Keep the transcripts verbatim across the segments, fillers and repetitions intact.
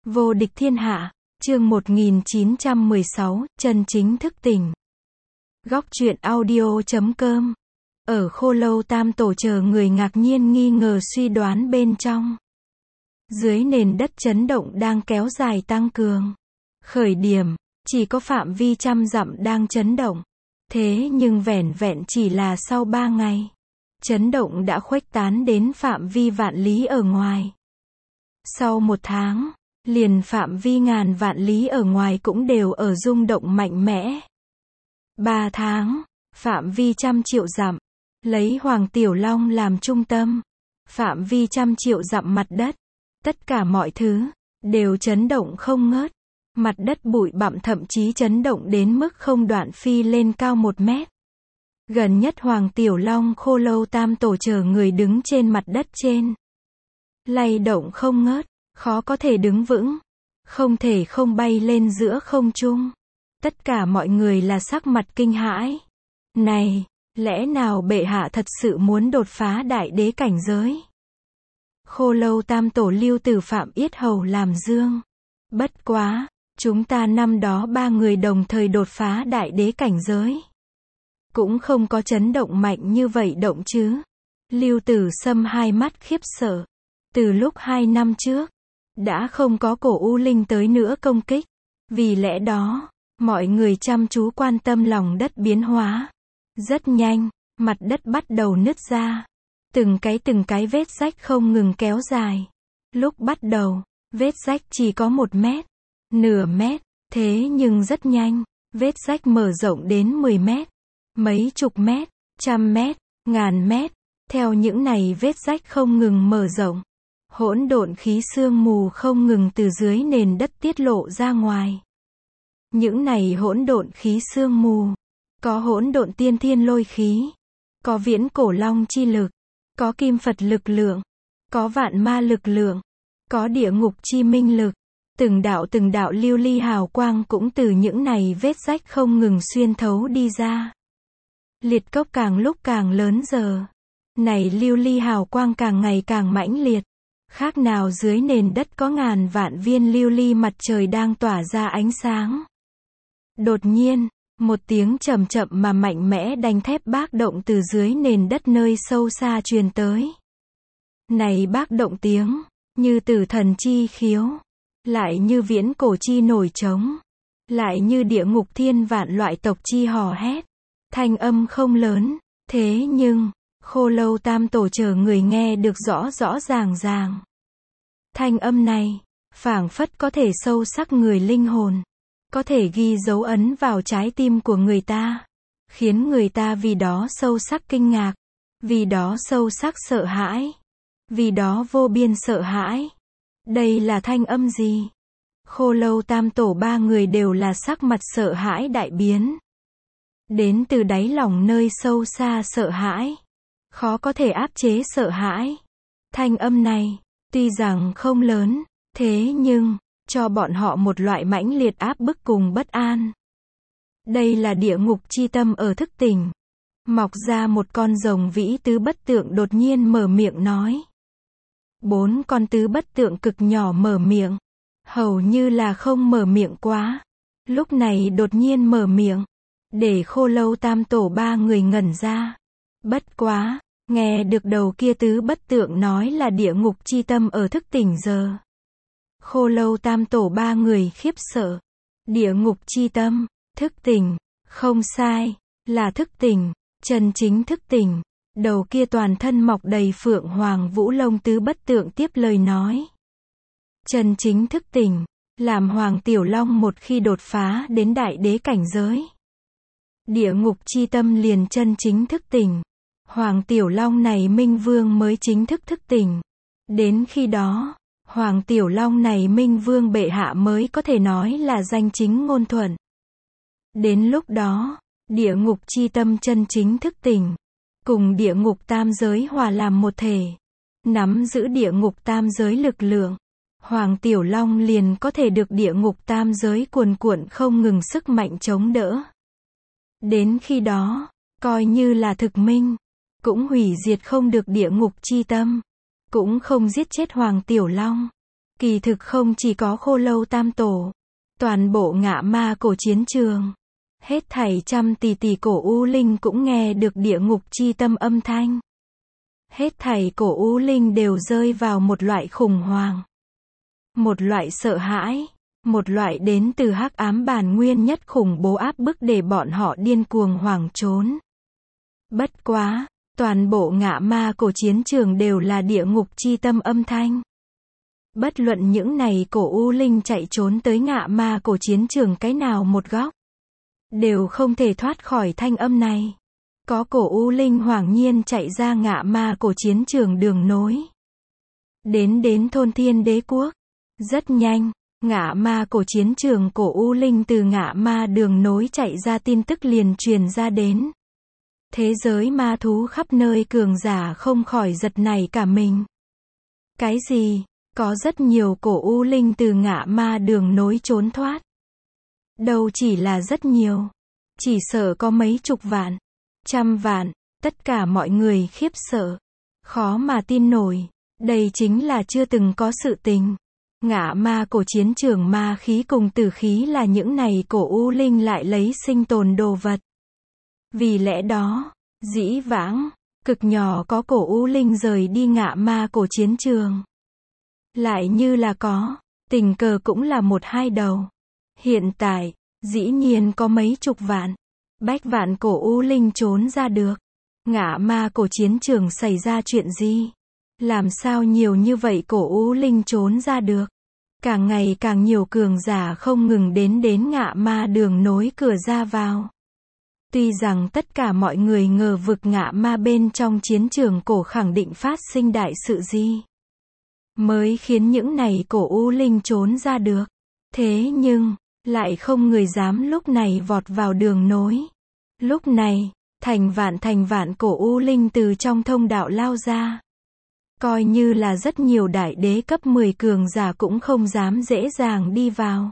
Vô địch thiên hạ, chương một nghìn chín trăm mười sáu, chân chính thức tỉnh. Góc truyện audio chấm com. Ở Khô Lâu Tam Tổ chờ người ngạc nhiên nghi ngờ suy đoán bên trong. Dưới nền đất chấn động đang kéo dài tăng cường. Khởi điểm, chỉ có phạm vi trăm dặm đang chấn động. Thế nhưng vẻn vẹn chỉ là sau ba ngày. Chấn động đã khuếch tán đến phạm vi vạn lý ở ngoài. Sau một tháng, liền phạm vi ngàn vạn lý ở ngoài cũng đều ở rung động mạnh mẽ. Ba tháng, phạm vi trăm triệu dặm, lấy Hoàng Tiểu Long làm trung tâm, phạm vi trăm triệu dặm mặt đất, tất cả mọi thứ, đều chấn động không ngớt. Mặt đất bụi bặm thậm chí chấn động đến mức không đoạn phi lên cao một mét. Gần nhất Hoàng Tiểu Long Khô Lâu Tam Tổ chờ người đứng trên mặt đất trên. Lay động không ngớt, khó có thể đứng vững, không thể không bay lên giữa không trung. Tất cả mọi người là sắc mặt kinh hãi. Này, lẽ nào bệ hạ thật sự muốn đột phá đại đế cảnh giới? Khô Lâu Tam Tổ Lưu Tử Phạm yết hầu làm dương. Bất quá, chúng ta năm đó ba người đồng thời đột phá đại đế cảnh giới. Cũng không có chấn động mạnh như vậy động chứ. Lưu Tử Sâm hai mắt khiếp sợ. Từ lúc hai năm trước, đã không có cổ u linh tới nữa công kích. Vì lẽ đó, mọi người chăm chú quan tâm lòng đất biến hóa. Rất nhanh, mặt đất bắt đầu nứt ra. Từng cái từng cái vết rách không ngừng kéo dài. Lúc bắt đầu, vết rách chỉ có một mét, nửa mét, thế nhưng rất nhanh, vết rách mở rộng đến mười mét, mấy chục mét, trăm mét, ngàn mét. Theo những này vết rách không ngừng mở rộng, hỗn độn khí sương mù không ngừng từ dưới nền đất tiết lộ ra ngoài. Những này hỗn độn khí sương mù, có hỗn độn tiên thiên lôi khí, có viễn cổ long chi lực, có kim Phật lực lượng, có vạn ma lực lượng, có địa ngục chi minh lực. Từng đạo từng đạo lưu ly hào quang cũng từ những này vết rách không ngừng xuyên thấu đi ra. Liệt cốc càng lúc càng lớn giờ. Này lưu ly hào quang càng ngày càng mãnh liệt. Khác nào dưới nền đất có ngàn vạn viên lưu ly mặt trời đang tỏa ra ánh sáng. Đột nhiên, một tiếng chậm chậm mà mạnh mẽ đanh thép bác động từ dưới nền đất nơi sâu xa truyền tới. Này bác động tiếng, như tử thần chi khiếu, lại như viễn cổ chi nổi trống, lại như địa ngục thiên vạn loại tộc chi hò hét. Thanh âm không lớn, thế nhưng, Khô Lâu Tam Tổ chờ người nghe được rõ rõ ràng ràng. Thanh âm này, phảng phất có thể sâu sắc người linh hồn, có thể ghi dấu ấn vào trái tim của người ta, khiến người ta vì đó sâu sắc kinh ngạc, vì đó sâu sắc sợ hãi, vì đó vô biên sợ hãi. Đây là thanh âm gì? Khô Lâu Tam Tổ ba người đều là sắc mặt sợ hãi đại biến. Đến từ đáy lòng nơi sâu xa sợ hãi. Khó có thể áp chế sợ hãi. Thanh âm này, tuy rằng không lớn, thế nhưng, cho bọn họ một loại mãnh liệt áp bức cùng bất an. Đây là địa ngục chi tâm ở thức tỉnh. Mọc ra một con rồng vĩ tứ bất tượng đột nhiên mở miệng nói. Bốn con tứ bất tượng cực nhỏ mở miệng. Hầu như là không mở miệng quá. Lúc này đột nhiên mở miệng. Để Khô Lâu Tam Tổ ba người ngẩn ra. Bất quá, nghe được đầu kia tứ bất tượng nói là địa ngục chi tâm ở thức tỉnh giờ. Khô Lâu Tam Tổ ba người khiếp sợ. Địa ngục chi tâm, thức tỉnh, không sai, là thức tỉnh, chân chính thức tỉnh. Đầu kia toàn thân mọc đầy phượng hoàng vũ lông tứ bất tượng tiếp lời nói. Chân chính thức tỉnh, làm Hoàng Tiểu Long một khi đột phá đến đại đế cảnh giới. Địa ngục chi tâm liền chân chính thức tỉnh. Hoàng Tiểu Long này Minh Vương mới chính thức thức tỉnh. Đến khi đó, Hoàng Tiểu Long này Minh Vương bệ hạ mới có thể nói là danh chính ngôn thuận. Đến lúc đó, địa ngục chi tâm chân chính thức tỉnh, cùng địa ngục tam giới hòa làm một thể, nắm giữ địa ngục tam giới lực lượng, Hoàng Tiểu Long liền có thể được địa ngục tam giới cuồn cuộn không ngừng sức mạnh chống đỡ. Đến khi đó, coi như là thực minh, cũng hủy diệt không được địa ngục chi tâm, cũng không giết chết Hoàng Tiểu Long. Kỳ thực không chỉ có Khô Lâu Tam Tổ, toàn bộ Ngạ Ma cổ chiến trường, hết thảy trăm tỷ tỷ cổ u linh cũng nghe được địa ngục chi tâm âm thanh. Hết thảy cổ u linh đều rơi vào một loại khủng hoảng, một loại sợ hãi, một loại đến từ hắc ám bản nguyên nhất khủng bố áp bức để bọn họ điên cuồng hoảng trốn. Bất quá, toàn bộ Ngạ Ma cổ chiến trường đều là địa ngục chi tâm âm thanh. Bất luận những này cổ u linh chạy trốn tới Ngạ Ma cổ chiến trường cái nào một góc, đều không thể thoát khỏi thanh âm này. Có cổ u linh hoảng nhiên chạy ra Ngạ Ma cổ chiến trường đường nối, đến đến thôn Thiên Đế Quốc. Rất nhanh, Ngạ Ma cổ chiến trường cổ u linh từ Ngạ Ma đường nối chạy ra tin tức liền truyền ra đến. Thế giới ma thú khắp nơi cường giả không khỏi giật nảy cả mình. Cái gì? Có rất nhiều cổ u linh từ Ngạ Ma đường nối trốn thoát. Đâu chỉ là rất nhiều, chỉ sợ có mấy chục vạn, trăm vạn, tất cả mọi người khiếp sợ, khó mà tin nổi, đây chính là chưa từng có sự tình. Ngạ Ma cổ chiến trường ma khí cùng tử khí là những này cổ u linh lại lấy sinh tồn đồ vật. Vì lẽ đó, dĩ vãng, cực nhỏ có cổ u linh rời đi Ngạ Ma cổ chiến trường. Lại như là có, tình cờ cũng là một hai đầu. Hiện tại, dĩ nhiên có mấy chục vạn, bách vạn cổ u linh trốn ra được. Ngạ Ma cổ chiến trường xảy ra chuyện gì? Làm sao nhiều như vậy cổ u linh trốn ra được? Càng ngày càng nhiều cường giả không ngừng đến đến Ngạ Ma đường nối cửa ra vào. Tuy rằng tất cả mọi người ngờ vực Ngạ Ma bên trong chiến trường cổ khẳng định phát sinh đại sự gì, mới khiến những này cổ u linh trốn ra được. Thế nhưng, lại không người dám lúc này vọt vào đường nối. Lúc này, thành vạn thành vạn cổ u linh từ trong thông đạo lao ra. Coi như là rất nhiều đại đế cấp mười cường giả cũng không dám dễ dàng đi vào.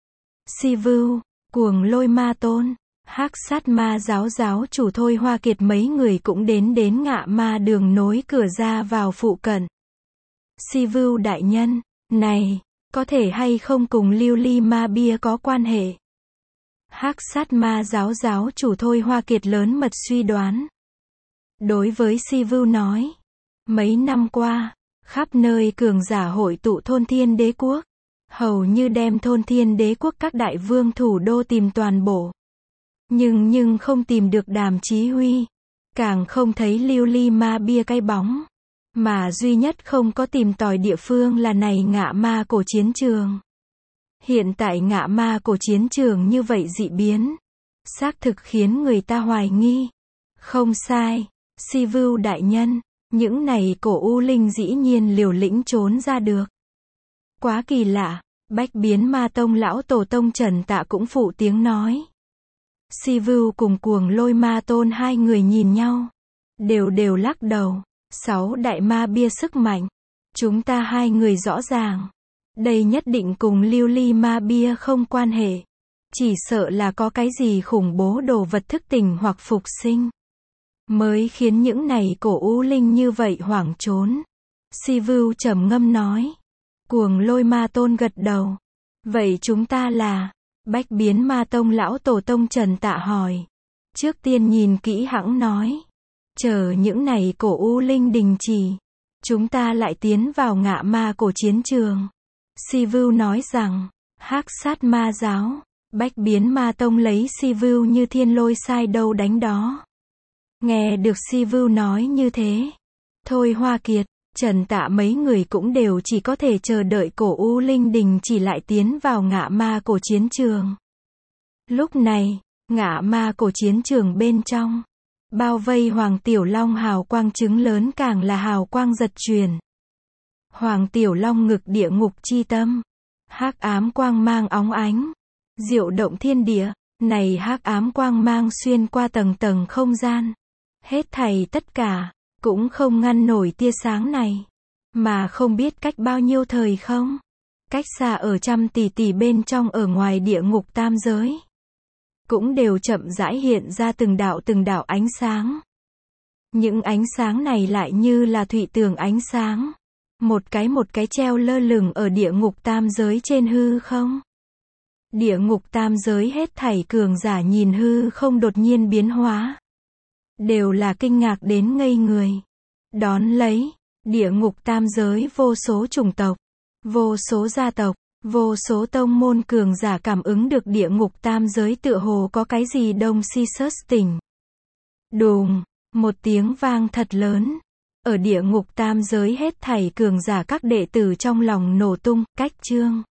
Si Vưu, Cuồng Lôi Ma Tôn, Hắc Sát Ma giáo giáo chủ Thôi Hoa Kiệt mấy người cũng đến đến Ngạ Ma đường nối cửa ra vào phụ cận. Si Vưu đại nhân, này, có thể hay không cùng Lưu Ly Ma Bia có quan hệ? Hắc Sát Ma giáo giáo chủ Thôi Hoa Kiệt lớn mật suy đoán. Đối với Si Vưu nói, mấy năm qua, khắp nơi cường giả hội tụ thôn Thiên Đế Quốc, hầu như đem thôn Thiên Đế Quốc các đại vương thủ đô tìm toàn bộ. Nhưng nhưng không tìm được Đàm Chí Huy, càng không thấy Lưu Ly Ma Bia cái bóng. Mà duy nhất không có tìm tòi địa phương là này Ngạ Ma cổ chiến trường. Hiện tại Ngạ Ma cổ chiến trường như vậy dị biến, xác thực khiến người ta hoài nghi. Không sai, Si Vưu đại nhân, những này cổ u linh dĩ nhiên liều lĩnh trốn ra được. Quá kỳ lạ, Bách Biến Ma Tông lão tổ tông Trần Tạ cũng phụ tiếng nói. Si Vưu cùng Cuồng Lôi Ma Tôn hai người nhìn nhau, đều đều lắc đầu. Sáu đại ma bia sức mạnh, chúng ta hai người rõ ràng, đây nhất định cùng Lưu Ly Ma Bia không quan hệ, chỉ sợ là có cái gì khủng bố đồ vật thức tỉnh hoặc phục sinh, mới khiến những này cổ u linh như vậy hoảng trốn. Si Vưu trầm ngâm nói. Cuồng Lôi Ma Tôn gật đầu. Vậy chúng ta là? Bách Biến Ma Tông lão tổ tông Trần Tạ hỏi. Trước tiên nhìn kỹ hãng nói. Chờ những này cổ u linh đình chỉ, chúng ta lại tiến vào Ngạ Ma cổ chiến trường. Si Vưu nói rằng, Hắc Sát Ma giáo, Bách Biến Ma Tông lấy Si Vưu như thiên lôi sai đâu đánh đó. Nghe được Si Vưu nói như thế, Thôi Hoa Kiệt, Trần Tạ mấy người cũng đều chỉ có thể chờ đợi cổ u linh đình chỉ lại tiến vào Ngạ Ma cổ chiến trường. Lúc này, Ngạ Ma cổ chiến trường bên trong, bao vây Hoàng Tiểu Long hào quang trứng lớn càng là hào quang giật truyền. Hoàng Tiểu Long ngực địa ngục chi tâm, hắc ám quang mang óng ánh, diệu động thiên địa, này hắc ám quang mang xuyên qua tầng tầng không gian, hết thảy tất cả cũng không ngăn nổi tia sáng này, mà không biết cách bao nhiêu thời không, cách xa ở trăm tỷ tỷ bên trong ở ngoài địa ngục tam giới, cũng đều chậm rãi hiện ra từng đạo từng đạo ánh sáng. Những ánh sáng này lại như là thủy tường ánh sáng, một cái một cái treo lơ lửng ở địa ngục tam giới trên hư không. Địa ngục tam giới hết thảy cường giả nhìn hư không đột nhiên biến hóa. Đều là kinh ngạc đến ngây người. Đón lấy, địa ngục tam giới vô số chủng tộc, vô số gia tộc, vô số tông môn cường giả cảm ứng được địa ngục tam giới tựa hồ có cái gì đông si sớt tỉnh. Đùng, một tiếng vang thật lớn. Ở địa ngục tam giới hết thảy cường giả các đệ tử trong lòng nổ tung, cách chương.